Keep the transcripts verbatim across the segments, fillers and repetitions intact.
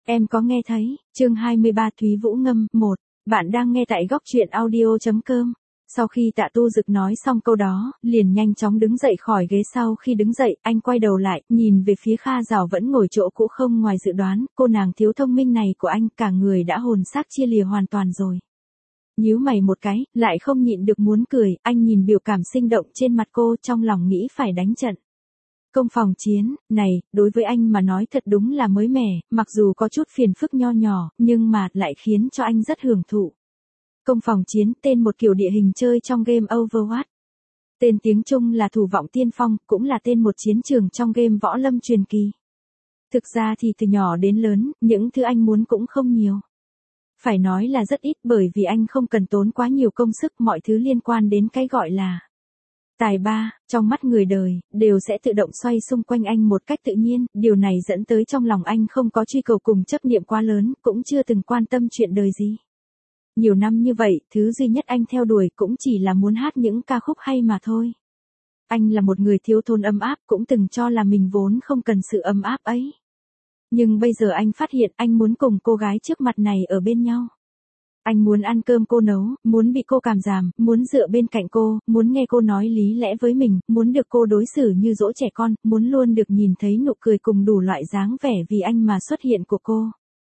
Em có nghe thấy, chương hai mươi ba Thúy Vũ Ngâm, một. Bạn đang nghe tại góc truyện audio.com. Sau khi Tạ Tu Dực nói xong câu đó, liền nhanh chóng đứng dậy khỏi ghế. Sau khi đứng dậy, anh quay đầu lại, nhìn về phía Kha Giảo vẫn ngồi chỗ cũ. Không ngoài dự đoán, cô nàng thiếu thông minh này của anh, cả người đã hồn xác chia lìa hoàn toàn rồi. Nhíu mày một cái, lại không nhịn được muốn cười, anh nhìn biểu cảm sinh động trên mặt cô, trong lòng nghĩ phải đánh trận. Công phòng chiến, này, đối với anh mà nói thật đúng là mới mẻ, mặc dù có chút phiền phức nho nhỏ, nhưng mà lại khiến cho anh rất hưởng thụ. Công phòng chiến, tên một kiểu địa hình chơi trong game Overwatch. Tên tiếng Trung là Thủ Vọng Tiên Phong, cũng là tên một chiến trường trong game Võ Lâm Truyền Kỳ. Thực ra thì từ nhỏ đến lớn, những thứ anh muốn cũng không nhiều. Phải nói là rất ít, bởi vì anh không cần tốn quá nhiều công sức, mọi thứ liên quan đến cái gọi là tài ba, trong mắt người đời, đều sẽ tự động xoay xung quanh anh một cách tự nhiên, điều này dẫn tới trong lòng anh không có truy cầu cùng chấp niệm quá lớn, cũng chưa từng quan tâm chuyện đời gì. Nhiều năm như vậy, thứ duy nhất anh theo đuổi cũng chỉ là muốn hát những ca khúc hay mà thôi. Anh là một người thiếu thốn ấm áp, cũng từng cho là mình vốn không cần sự ấm áp ấy. Nhưng bây giờ anh phát hiện anh muốn cùng cô gái trước mặt này ở bên nhau. Anh muốn ăn cơm cô nấu, muốn bị cô càm ràm, muốn dựa bên cạnh cô, muốn nghe cô nói lý lẽ với mình, muốn được cô đối xử như dỗ trẻ con, muốn luôn được nhìn thấy nụ cười cùng đủ loại dáng vẻ vì anh mà xuất hiện của cô.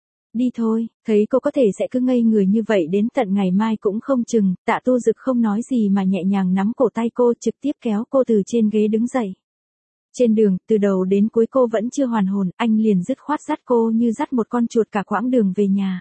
Đi thôi, thấy cô có thể sẽ cứ ngây người như vậy đến tận ngày mai cũng không chừng. Tạ Tu Dực không nói gì mà nhẹ nhàng nắm cổ tay cô, trực tiếp kéo cô từ trên ghế đứng dậy. Trên đường, từ đầu đến cuối cô vẫn chưa hoàn hồn, anh liền dứt khoát dắt cô như dắt một con chuột cả quãng đường về nhà.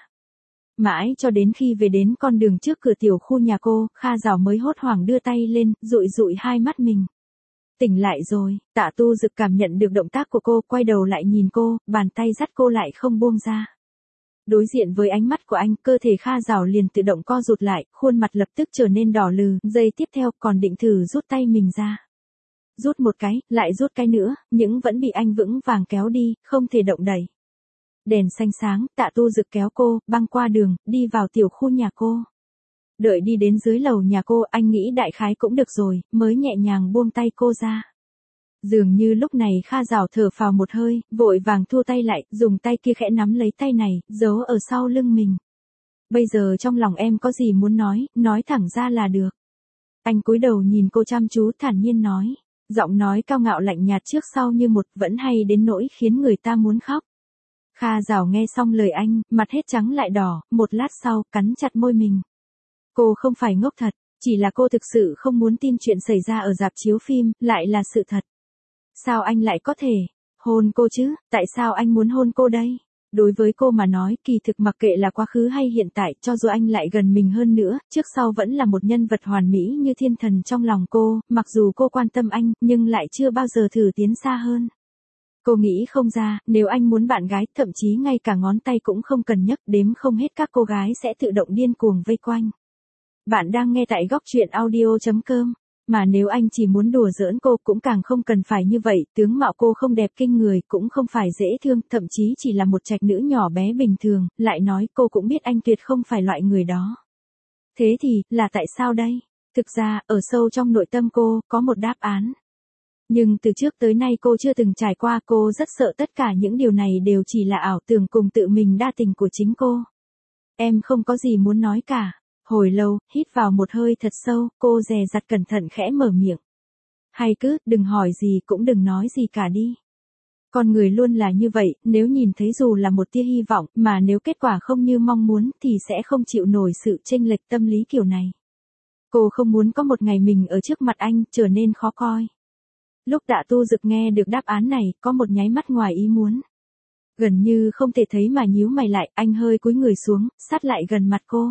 Mãi cho đến khi về đến con đường trước cửa tiểu khu nhà cô, Kha Giảo mới hốt hoảng đưa tay lên, dụi dụi hai mắt mình. Tỉnh lại rồi. Tạ Tu Dực cảm nhận được động tác của cô, quay đầu lại nhìn cô, bàn tay dắt cô lại không buông ra. Đối diện với ánh mắt của anh, cơ thể Kha Giảo liền tự động co rụt lại, khuôn mặt lập tức trở nên đỏ lừ, giây tiếp theo còn định thử rút tay mình ra. Rút một cái, lại rút cái nữa, nhưng vẫn bị anh vững vàng kéo đi, không thể động đẩy. Đèn xanh sáng, Tạ Tu Dực kéo cô, băng qua đường, đi vào tiểu khu nhà cô. Đợi đi đến dưới lầu nhà cô, anh nghĩ đại khái cũng được rồi, mới nhẹ nhàng buông tay cô ra. Dường như lúc này Kha Giảo thở phào một hơi, vội vàng thua tay lại, dùng tay kia khẽ nắm lấy tay này, giấu ở sau lưng mình. Bây giờ trong lòng em có gì muốn nói, nói thẳng ra là được. Anh cúi đầu nhìn cô chăm chú thản nhiên nói. Giọng nói cao ngạo lạnh nhạt trước sau như một, vẫn hay đến nỗi khiến người ta muốn khóc. Kha Giảo nghe xong lời anh, mặt hết trắng lại đỏ, một lát sau, cắn chặt môi mình. Cô không phải ngốc thật, chỉ là cô thực sự không muốn tin chuyện xảy ra ở rạp chiếu phim, lại là sự thật. Sao anh lại có thể hôn cô chứ, tại sao anh muốn hôn cô đây? Đối với cô mà nói, kỳ thực mặc kệ là quá khứ hay hiện tại, cho dù anh lại gần mình hơn nữa, trước sau vẫn là một nhân vật hoàn mỹ như thiên thần trong lòng cô, mặc dù cô quan tâm anh, nhưng lại chưa bao giờ thử tiến xa hơn. Cô nghĩ không ra, nếu anh muốn bạn gái, thậm chí ngay cả ngón tay cũng không cần nhấc, đếm không hết các cô gái sẽ tự động điên cuồng vây quanh. Bạn đang nghe tại góc truyện audio.com. Mà nếu anh chỉ muốn đùa giỡn cô cũng càng không cần phải như vậy, tướng mạo cô không đẹp kinh người, cũng không phải dễ thương, thậm chí chỉ là một trạch nữ nhỏ bé bình thường, lại nói cô cũng biết anh tuyệt không phải loại người đó. Thế thì, là tại sao đây? Thực ra, ở sâu trong nội tâm cô, có một đáp án. Nhưng từ trước tới nay cô chưa từng trải qua, cô rất sợ tất cả những điều này đều chỉ là ảo tưởng cùng tự mình đa tình của chính cô. Em không có gì muốn nói cả. Hồi lâu, hít vào một hơi thật sâu, cô dè dặt cẩn thận khẽ mở miệng. Hay cứ, đừng hỏi gì cũng đừng nói gì cả đi. Con người luôn là như vậy, nếu nhìn thấy dù là một tia hy vọng, mà nếu kết quả không như mong muốn thì sẽ không chịu nổi sự chênh lệch tâm lý kiểu này. Cô không muốn có một ngày mình ở trước mặt anh trở nên khó coi. Lúc Tạ Tu Dực nghe được đáp án này, có một nháy mắt ngoài ý muốn. Gần như không thể thấy mà nhíu mày lại, anh hơi cúi người xuống, sát lại gần mặt cô.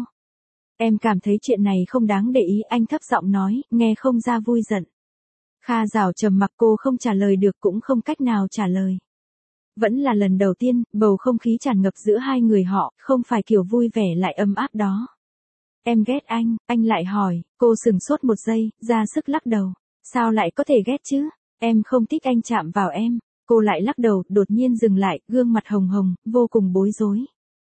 Em cảm thấy chuyện này không đáng để ý, anh thấp giọng nói, nghe không ra vui giận. Kha Giảo trầm mặc, cô không trả lời được cũng không cách nào trả lời. Vẫn là lần đầu tiên, bầu không khí tràn ngập giữa hai người họ, không phải kiểu vui vẻ lại ấm áp đó. Em ghét anh, anh lại hỏi, cô sừng sốt một giây, ra sức lắc đầu. Sao lại có thể ghét chứ, em không thích anh chạm vào em. Cô lại lắc đầu, đột nhiên dừng lại, gương mặt hồng hồng, vô cùng bối rối.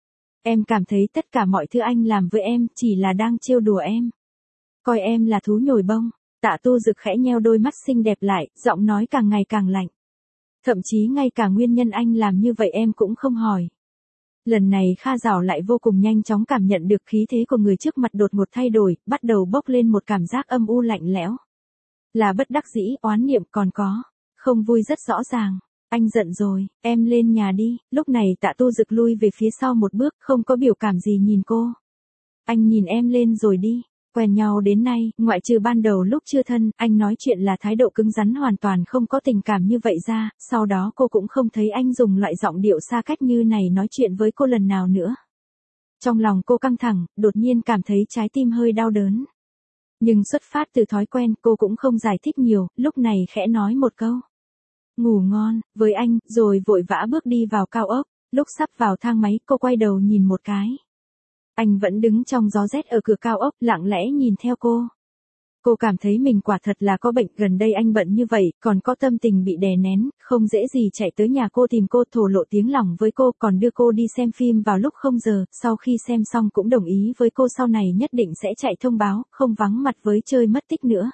Em cảm thấy tất cả mọi thứ anh làm với em chỉ là đang trêu đùa em. Coi em là thú nhồi bông. Tạ Tu Dực khẽ nheo đôi mắt xinh đẹp lại, giọng nói càng ngày càng lạnh. Thậm chí ngay cả nguyên nhân anh làm như vậy em cũng không hỏi. Lần này Kha Giảo lại vô cùng nhanh chóng cảm nhận được khí thế của người trước mặt đột ngột thay đổi, bắt đầu bốc lên một cảm giác âm u lạnh lẽo. Là bất đắc dĩ, oán niệm còn có. Không vui rất rõ ràng. Anh giận rồi, em lên nhà đi. Lúc này Tạ Tu Dực lui về phía sau một bước, không có biểu cảm gì nhìn cô. Anh nhìn em lên rồi đi. Quen nhau đến nay, ngoại trừ ban đầu lúc chưa thân, anh nói chuyện là thái độ cứng rắn hoàn toàn không có tình cảm như vậy ra, sau đó cô cũng không thấy anh dùng loại giọng điệu xa cách như này nói chuyện với cô lần nào nữa. Trong lòng cô căng thẳng, đột nhiên cảm thấy trái tim hơi đau đớn. Nhưng xuất phát từ thói quen, cô cũng không giải thích nhiều, lúc này khẽ nói một câu. Ngủ ngon, với anh, rồi vội vã bước đi vào cao ốc. Lúc sắp vào thang máy, cô quay đầu nhìn một cái. Anh vẫn đứng trong gió rét ở cửa cao ốc, lặng lẽ nhìn theo cô. Cô cảm thấy mình quả thật là có bệnh, gần đây anh bận như vậy, còn có tâm tình bị đè nén, không dễ gì chạy tới nhà cô tìm cô, thổ lộ tiếng lòng với cô, còn đưa cô đi xem phim vào lúc không giờ, sau khi xem xong cũng đồng ý với cô sau này nhất định sẽ chạy thông báo, không vắng mặt với chơi mất tích nữa.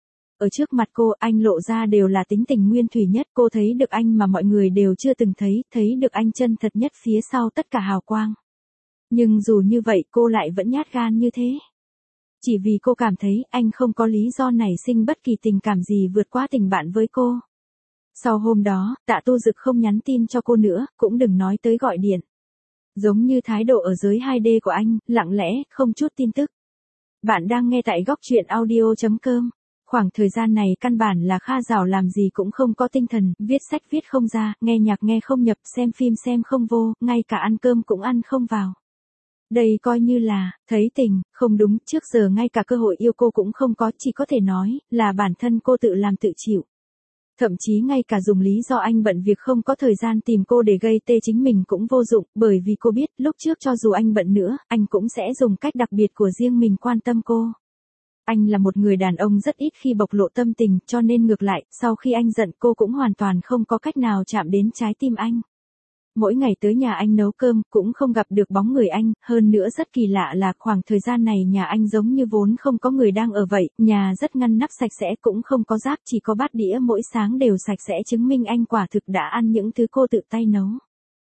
Ở trước mặt cô, anh lộ ra đều là tính tình nguyên thủy nhất, cô thấy được anh mà mọi người đều chưa từng thấy, thấy được anh chân thật nhất phía sau tất cả hào quang. Nhưng dù như vậy cô lại vẫn nhát gan như thế. Chỉ vì cô cảm thấy anh không có lý do nảy sinh bất kỳ tình cảm gì vượt qua tình bạn với cô. Sau hôm đó, Tạ Tu Dực không nhắn tin cho cô nữa, cũng đừng nói tới gọi điện. Giống như thái độ ở dưới hai D của anh, lặng lẽ, không chút tin tức. Bạn đang nghe tại góc truyện audio chấm com. Khoảng thời gian này căn bản là Kha Giảo làm gì cũng không có tinh thần, viết sách viết không ra, nghe nhạc nghe không nhập, xem phim xem không vô, ngay cả ăn cơm cũng ăn không vào. Đây coi như là, thấy tình, không đúng, trước giờ ngay cả cơ hội yêu cô cũng không có, chỉ có thể nói, là bản thân cô tự làm tự chịu. Thậm chí ngay cả dùng lý do anh bận việc không có thời gian tìm cô để gây tê chính mình cũng vô dụng, bởi vì cô biết, lúc trước cho dù anh bận nữa, anh cũng sẽ dùng cách đặc biệt của riêng mình quan tâm cô. Anh là một người đàn ông rất ít khi bộc lộ tâm tình, cho nên ngược lại, sau khi anh giận cô cũng hoàn toàn không có cách nào chạm đến trái tim anh. Mỗi ngày tới nhà anh nấu cơm, cũng không gặp được bóng người anh, hơn nữa rất kỳ lạ là khoảng thời gian này nhà anh giống như vốn không có người đang ở vậy, nhà rất ngăn nắp sạch sẽ, cũng không có rác, chỉ có bát đĩa mỗi sáng đều sạch sẽ, chứng minh anh quả thực đã ăn những thứ cô tự tay nấu.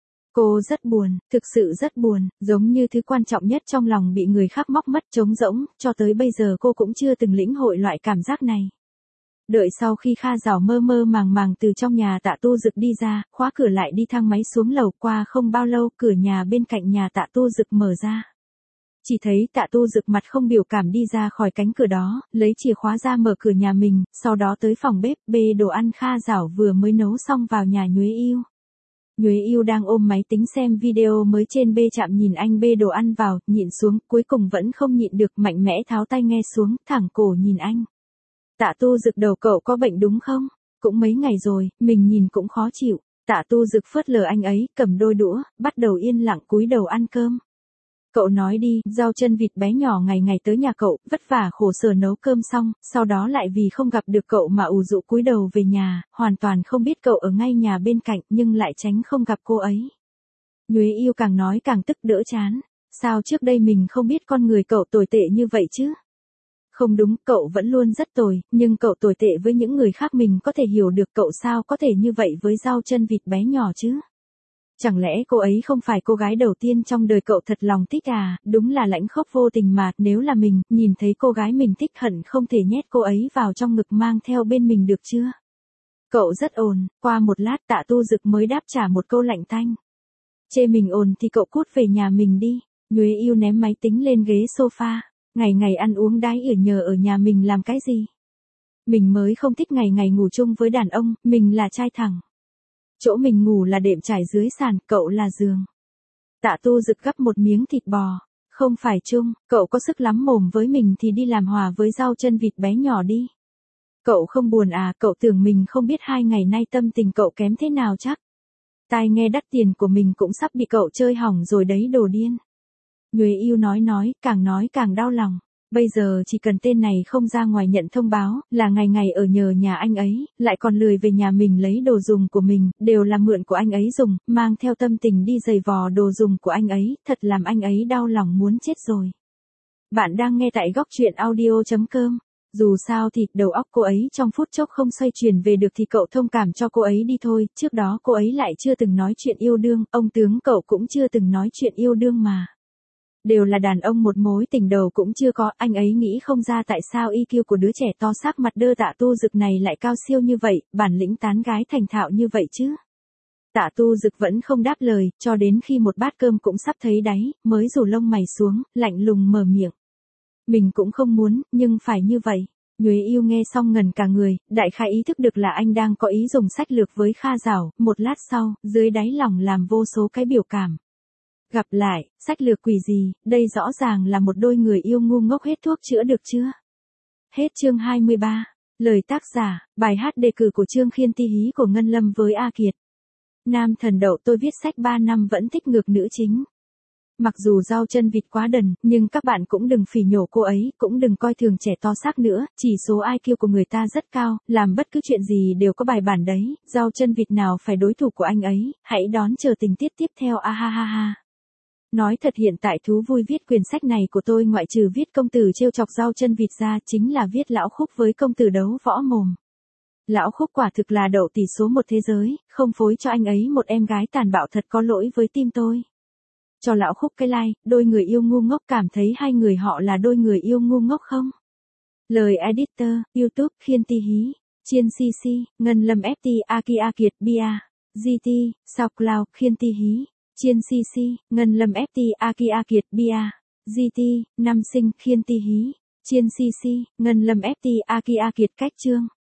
Cô rất buồn, thực sự rất buồn, giống như thứ quan trọng nhất trong lòng bị người khác móc mất, trống rỗng, cho tới bây giờ cô cũng chưa từng lĩnh hội loại cảm giác này. Đợi sau khi Kha Giảo mơ mơ màng màng từ trong nhà Tạ Tu Dực đi ra, khóa cửa lại đi thang máy xuống lầu, qua không bao lâu cửa nhà bên cạnh nhà Tạ Tu Dực mở ra. Chỉ thấy Tạ Tu Dực mặt không biểu cảm đi ra khỏi cánh cửa đó, lấy chìa khóa ra mở cửa nhà mình, sau đó tới phòng bếp, bê đồ ăn Kha Giảo vừa mới nấu xong vào nhà Nhuế Yêu. Nhuế Yêu đang ôm máy tính xem video mới trên bê chạm nhìn anh bê đồ ăn vào, nhịn xuống, cuối cùng vẫn không nhịn được, mạnh mẽ tháo tay nghe xuống, thẳng cổ nhìn anh. Tạ Tu Dực, đầu cậu có bệnh đúng không? Cũng mấy ngày rồi, mình nhìn cũng khó chịu. Tạ Tu Dực phớt lờ anh ấy, cầm đôi đũa, bắt đầu yên lặng cúi đầu ăn cơm. Cậu nói đi, rau chân vịt bé nhỏ ngày ngày tới nhà cậu, vất vả khổ sở nấu cơm xong, sau đó lại vì không gặp được cậu mà ủ rũ cúi đầu về nhà, hoàn toàn không biết cậu ở ngay nhà bên cạnh, nhưng lại tránh không gặp cô ấy. Nhuế Yêu càng nói càng tức đỡ chán. Sao trước đây mình không biết con người cậu tồi tệ như vậy chứ? Không đúng, cậu vẫn luôn rất tồi, nhưng cậu tồi tệ với những người khác mình có thể hiểu được, cậu sao có thể như vậy với rau chân vịt bé nhỏ chứ? Chẳng lẽ cô ấy không phải cô gái đầu tiên trong đời cậu thật lòng thích à? Đúng là lãnh khốc vô tình mà, nếu là mình, nhìn thấy cô gái mình thích hận không thể nhét cô ấy vào trong ngực mang theo bên mình được chưa? Cậu rất ồn, qua một lát Tạ Tu Dực mới đáp trả một câu lạnh tanh. Chê mình ồn thì cậu cút về nhà mình đi. Nhuế Yêu ném máy tính lên ghế sofa. Ngày ngày ăn uống đái ỉa nhờ ở nhà mình làm cái gì? Mình mới không thích ngày ngày ngủ chung với đàn ông, mình là trai thẳng. Chỗ mình ngủ là đệm trải dưới sàn, cậu là giường. Tạ Tu Dực gắp một miếng thịt bò. Không phải chung, cậu có sức lắm mồm với mình thì đi làm hòa với rau chân vịt bé nhỏ đi. Cậu không buồn à, cậu tưởng mình không biết hai ngày nay tâm tình cậu kém thế nào chắc. Tai nghe đắt tiền của mình cũng sắp bị cậu chơi hỏng rồi đấy đồ điên. Nhuế Yêu nói nói, càng nói càng đau lòng. Bây giờ chỉ cần tên này không ra ngoài nhận thông báo, là ngày ngày ở nhờ nhà anh ấy, lại còn lười về nhà mình lấy đồ dùng của mình, đều là mượn của anh ấy dùng, mang theo tâm tình đi giày vò đồ dùng của anh ấy, thật làm anh ấy đau lòng muốn chết rồi. Bạn đang nghe tại góc truyện audio chấm com. Dù sao thì, đầu óc cô ấy trong phút chốc không xoay chuyển về được thì cậu thông cảm cho cô ấy đi thôi, trước đó cô ấy lại chưa từng nói chuyện yêu đương, ông tướng cậu cũng chưa từng nói chuyện yêu đương mà. Đều là đàn ông một mối tình đầu cũng chưa có, anh ấy nghĩ không ra tại sao i kiu của đứa trẻ to xác mặt đơ Tạ Tu Dực này lại cao siêu như vậy, bản lĩnh tán gái thành thạo như vậy chứ. Tạ Tu Dực vẫn không đáp lời, cho đến khi một bát cơm cũng sắp thấy đáy, mới rủ lông mày xuống, lạnh lùng mở miệng. Mình cũng không muốn, nhưng phải như vậy. Nhuế Yêu nghe xong ngần cả người, đại khái ý thức được là anh đang có ý dùng sách lược với Kha Giảo, một lát sau, dưới đáy lòng làm vô số cái biểu cảm. Gặp lại, sách lược quỷ gì, đây rõ ràng là một đôi người yêu ngu ngốc hết thuốc chữa được chưa? Hết chương hai mươi ba. Lời tác giả, bài hát đề cử của Trương Khiên Ti Hí của Ngân Lâm với A Kiệt. Nam thần đậu tôi viết sách ba năm vẫn thích ngược nữ chính. Mặc dù rau chân vịt quá đần, nhưng các bạn cũng đừng phỉ nhổ cô ấy, cũng đừng coi thường trẻ to xác nữa, chỉ số i kiu của người ta rất cao, làm bất cứ chuyện gì đều có bài bản đấy, rau chân vịt nào phải đối thủ của anh ấy, hãy đón chờ tình tiết tiếp theo a ha ha ha. Nói thật hiện tại thú vui viết quyển sách này của tôi ngoại trừ viết công tử trêu chọc rau chân vịt ra chính là viết lão Khúc với công tử đấu võ mồm. Lão Khúc quả thực là đậu tỷ số một thế giới, không phối cho anh ấy một em gái tàn bạo thật có lỗi với tim tôi. Cho lão Khúc cái like, đôi người yêu ngu ngốc cảm thấy hai người họ là đôi người yêu ngu ngốc không? Lời editor, YouTube, Khiên Ti Hí, Chiên xê xê, Ngân Lâm ép tê, Aki A Kiệt, Bia, giê tê, SoundCloud, Khiên Ti Hí, Chiên xê xê, Ngân Lâm ép tê, Aki A Kiệt, Bia, giê tê, Năm Sinh, Khiên Ti Hí, Chiên xê xê, Ngân Lâm ép tê, Aki A Kiệt cách chương.